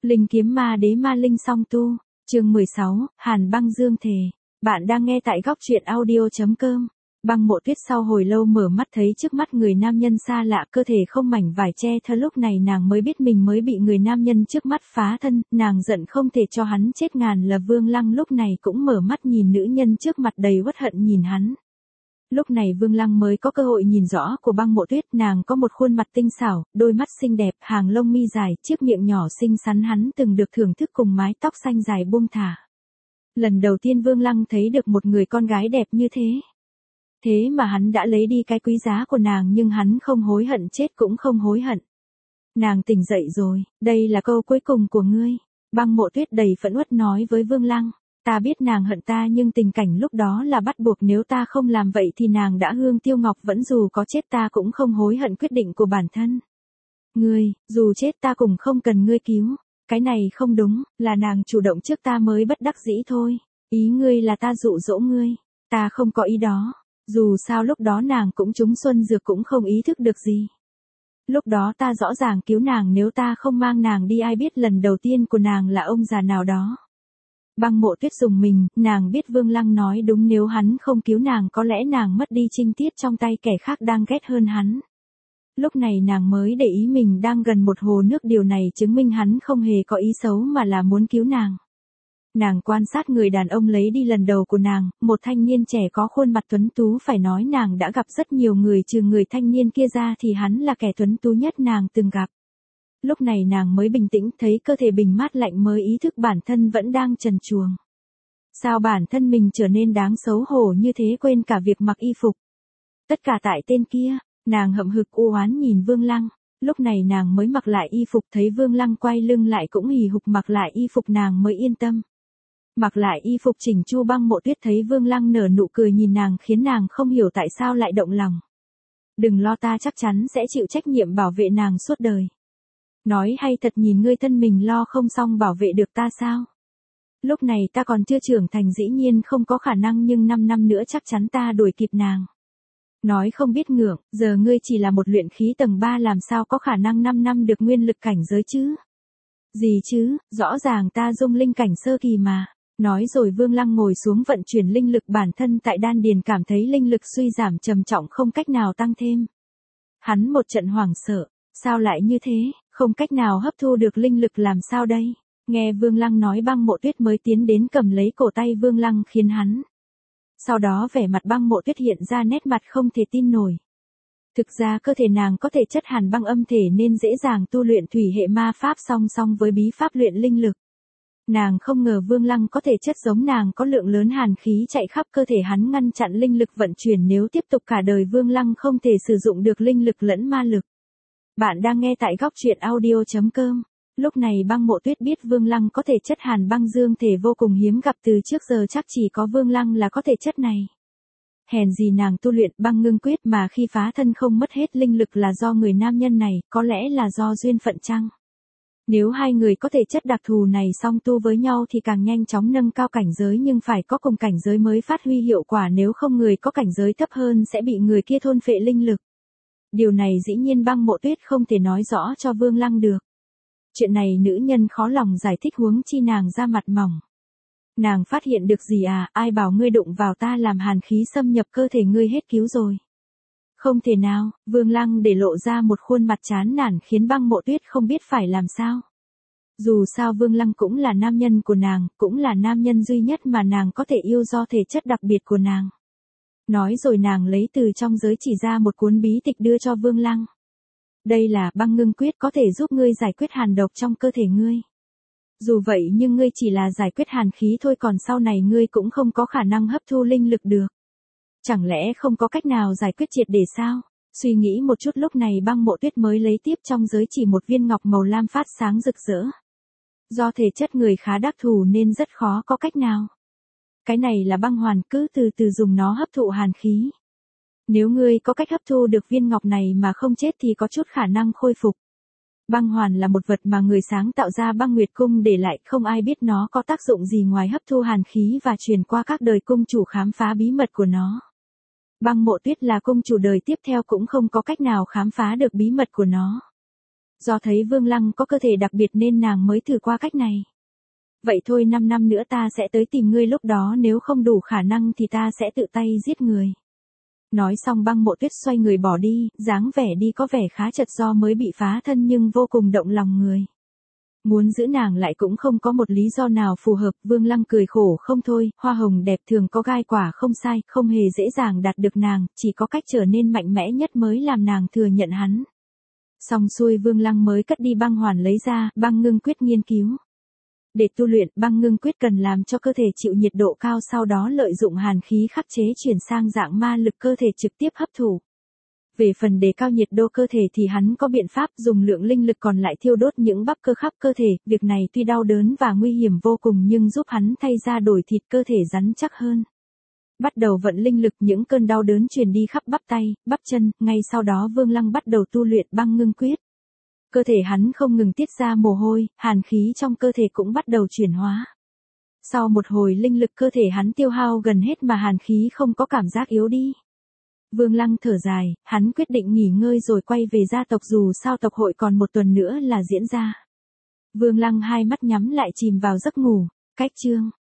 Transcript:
Linh kiếm ma đế ma linh song tu, chương 16, Hàn Băng Dương thề. Bạn đang nghe tại góc truyện audio.com. Băng Mộ Tuyết sau hồi lâu mở mắt thấy trước mắt người nam nhân xa lạ, cơ thể không mảnh vải che thơ, lúc này nàng mới biết mình mới bị người nam nhân trước mắt phá thân, nàng giận không thể cho hắn chết. Ngàn là Vương Lăng lúc này cũng mở mắt nhìn nữ nhân trước mặt đầy uất hận nhìn hắn. Lúc này Vương Lăng mới có cơ hội nhìn rõ của Băng Mộ Tuyết, nàng có một khuôn mặt tinh xảo, đôi mắt xinh đẹp, hàng lông mi dài, chiếc miệng nhỏ xinh xắn hắn từng được thưởng thức cùng mái tóc xanh dài buông thả. Lần đầu tiên Vương Lăng thấy được một người con gái đẹp như thế. Thế mà hắn đã lấy đi cái quý giá của nàng nhưng hắn không hối hận, chết cũng không hối hận. Nàng tỉnh dậy rồi, đây là câu cuối cùng của ngươi. Băng Mộ Tuyết đầy phẫn uất nói với Vương Lăng. Ta biết nàng hận ta nhưng tình cảnh lúc đó là bắt buộc, nếu ta không làm vậy thì nàng đã hương tiêu ngọc vẫn, dù có chết ta cũng không hối hận quyết định của bản thân. Ngươi, dù chết ta cũng không cần ngươi cứu. Cái này không đúng, là nàng chủ động trước ta mới bất đắc dĩ thôi. Ý ngươi là ta dụ dỗ ngươi. Ta không có ý đó. Dù sao lúc đó nàng cũng trúng xuân dược cũng không ý thức được gì. Lúc đó ta rõ ràng cứu nàng, nếu ta không mang nàng đi ai biết lần đầu tiên của nàng là ông già nào đó. Băng Mộ Tuyết rùng mình, nàng biết Vương Lăng nói đúng, nếu hắn không cứu nàng có lẽ nàng mất đi trinh tiết trong tay kẻ khác đang ghét hơn hắn. Lúc này nàng mới để ý mình đang gần một hồ nước, điều này chứng minh hắn không hề có ý xấu mà là muốn cứu nàng. Nàng quan sát người đàn ông lấy đi lần đầu của nàng, một thanh niên trẻ có khuôn mặt tuấn tú, phải nói nàng đã gặp rất nhiều người, trừ người thanh niên kia ra thì hắn là kẻ tuấn tú nhất nàng từng gặp. Lúc này nàng mới bình tĩnh, thấy cơ thể bình mát lạnh mới ý thức bản thân vẫn đang trần truồng. Sao bản thân mình trở nên đáng xấu hổ như thế, quên cả việc mặc y phục. Tất cả tại tên kia, nàng hậm hực u oán nhìn Vương Lăng. Lúc này nàng mới mặc lại y phục, thấy Vương Lăng quay lưng lại cũng hì hục mặc lại y phục nàng mới yên tâm. Mặc lại y phục chỉnh chu, Băng Mộ Tuyết thấy Vương Lăng nở nụ cười nhìn nàng khiến nàng không hiểu tại sao lại động lòng. Đừng lo, ta chắc chắn sẽ chịu trách nhiệm bảo vệ nàng suốt đời. Nói hay thật, nhìn ngươi thân mình lo không xong bảo vệ được ta sao? Lúc này ta còn chưa trưởng thành dĩ nhiên không có khả năng, nhưng 5 năm nữa chắc chắn ta đuổi kịp nàng. Nói không biết ngượng, giờ ngươi chỉ là một luyện khí tầng 3 làm sao có khả năng 5 năm được nguyên lực cảnh giới chứ? Gì chứ, rõ ràng ta dung linh cảnh sơ kỳ mà. Nói rồi Vương Lăng ngồi xuống vận chuyển linh lực bản thân tại đan điền, cảm thấy linh lực suy giảm trầm trọng không cách nào tăng thêm. Hắn một trận hoảng sợ, sao lại như thế, không cách nào hấp thu được linh lực làm sao đây? Nghe Vương Lăng nói, Băng Mộ Tuyết mới tiến đến cầm lấy cổ tay Vương Lăng khiến hắn. Sau đó vẻ mặt Băng Mộ Tuyết hiện ra nét mặt không thể tin nổi. Thực ra cơ thể nàng có thể chất hàn băng âm thể nên dễ dàng tu luyện thủy hệ ma pháp song song với bí pháp luyện linh lực. Nàng không ngờ Vương Lăng có thể chất giống nàng, có lượng lớn hàn khí chạy khắp cơ thể hắn ngăn chặn linh lực vận chuyển, nếu tiếp tục cả đời Vương Lăng không thể sử dụng được linh lực lẫn ma lực. Bạn đang nghe tại góc truyện audio.com. Lúc này Băng Mộ Tuyết biết Vương Lăng có thể chất hàn băng dương thể vô cùng hiếm gặp, từ trước giờ chắc chỉ có Vương Lăng là có thể chất này. Hèn gì nàng tu luyện băng ngưng quyết mà khi phá thân không mất hết linh lực là do người nam nhân này, có lẽ là do duyên phận chăng? Nếu hai người có thể chất đặc thù này song tu với nhau thì càng nhanh chóng nâng cao cảnh giới, nhưng phải có cùng cảnh giới mới phát huy hiệu quả, nếu không người có cảnh giới thấp hơn sẽ bị người kia thôn phệ linh lực. Điều này dĩ nhiên Băng Mộ Tuyết không thể nói rõ cho Vương Lăng được. Chuyện này nữ nhân khó lòng giải thích, huống chi nàng da mặt mỏng. Nàng phát hiện được gì à, ai bảo ngươi đụng vào ta làm hàn khí xâm nhập cơ thể ngươi hết cứu rồi. Không thể nào, Vương Lăng để lộ ra một khuôn mặt chán nản khiến Băng Mộ Tuyết không biết phải làm sao. Dù sao Vương Lăng cũng là nam nhân của nàng, cũng là nam nhân duy nhất mà nàng có thể yêu do thể chất đặc biệt của nàng. Nói rồi nàng lấy từ trong giới chỉ ra một cuốn bí tịch đưa cho Vương Lăng. Đây là băng ngưng quyết, có thể giúp ngươi giải quyết hàn độc trong cơ thể ngươi. Dù vậy nhưng ngươi chỉ là giải quyết hàn khí thôi, còn sau này ngươi cũng không có khả năng hấp thu linh lực được. Chẳng lẽ không có cách nào giải quyết triệt để sao? Suy nghĩ một chút lúc này Băng Mộ Tuyết mới lấy tiếp trong giới chỉ một viên ngọc màu lam phát sáng rực rỡ. Do thể chất người khá đặc thù nên rất khó có cách nào. Cái này là băng hoàn, cứ từ từ dùng nó hấp thụ hàn khí. Nếu ngươi có cách hấp thu được viên ngọc này mà không chết thì có chút khả năng khôi phục. Băng hoàn là một vật mà người sáng tạo ra Băng Nguyệt Cung để lại, không ai biết nó có tác dụng gì ngoài hấp thu hàn khí và truyền qua các đời cung chủ khám phá bí mật của nó. Băng Mộ Tuyết là cung chủ đời tiếp theo cũng không có cách nào khám phá được bí mật của nó. Do thấy Vương Lăng có cơ thể đặc biệt nên nàng mới thử qua cách này. Vậy thôi 5 năm nữa ta sẽ tới tìm ngươi, lúc đó nếu không đủ khả năng thì ta sẽ tự tay giết người. Nói xong Băng Mộ Tuyết xoay người bỏ đi, dáng vẻ đi có vẻ khá chật do mới bị phá thân nhưng vô cùng động lòng người. Muốn giữ nàng lại cũng không có một lý do nào phù hợp, Vương Lăng cười khổ không thôi, hoa hồng đẹp thường có gai quả không sai, không hề dễ dàng đạt được nàng, chỉ có cách trở nên mạnh mẽ nhất mới làm nàng thừa nhận hắn. Xong xuôi Vương Lăng mới cất đi băng hoàn lấy ra, băng ngưng quyết nghiên cứu. Để tu luyện, băng ngưng quyết cần làm cho cơ thể chịu nhiệt độ cao, sau đó lợi dụng hàn khí khắc chế chuyển sang dạng ma lực cơ thể trực tiếp hấp thụ. Về phần đề cao nhiệt độ cơ thể thì hắn có biện pháp dùng lượng linh lực còn lại thiêu đốt những bắp cơ khắp cơ thể, việc này tuy đau đớn và nguy hiểm vô cùng nhưng giúp hắn thay da đổi thịt, cơ thể rắn chắc hơn. Bắt đầu vận linh lực, những cơn đau đớn truyền đi khắp bắp tay, bắp chân, ngay sau đó Vương Lăng bắt đầu tu luyện băng ngưng quyết. Cơ thể hắn không ngừng tiết ra mồ hôi, hàn khí trong cơ thể cũng bắt đầu chuyển hóa. Sau một hồi linh lực cơ thể hắn tiêu hao gần hết mà hàn khí không có cảm giác yếu đi. Vương Lăng thở dài, hắn quyết định nghỉ ngơi rồi quay về gia tộc, dù sao tộc hội còn một tuần nữa là diễn ra. Vương Lăng hai mắt nhắm lại chìm vào giấc ngủ. Cách chương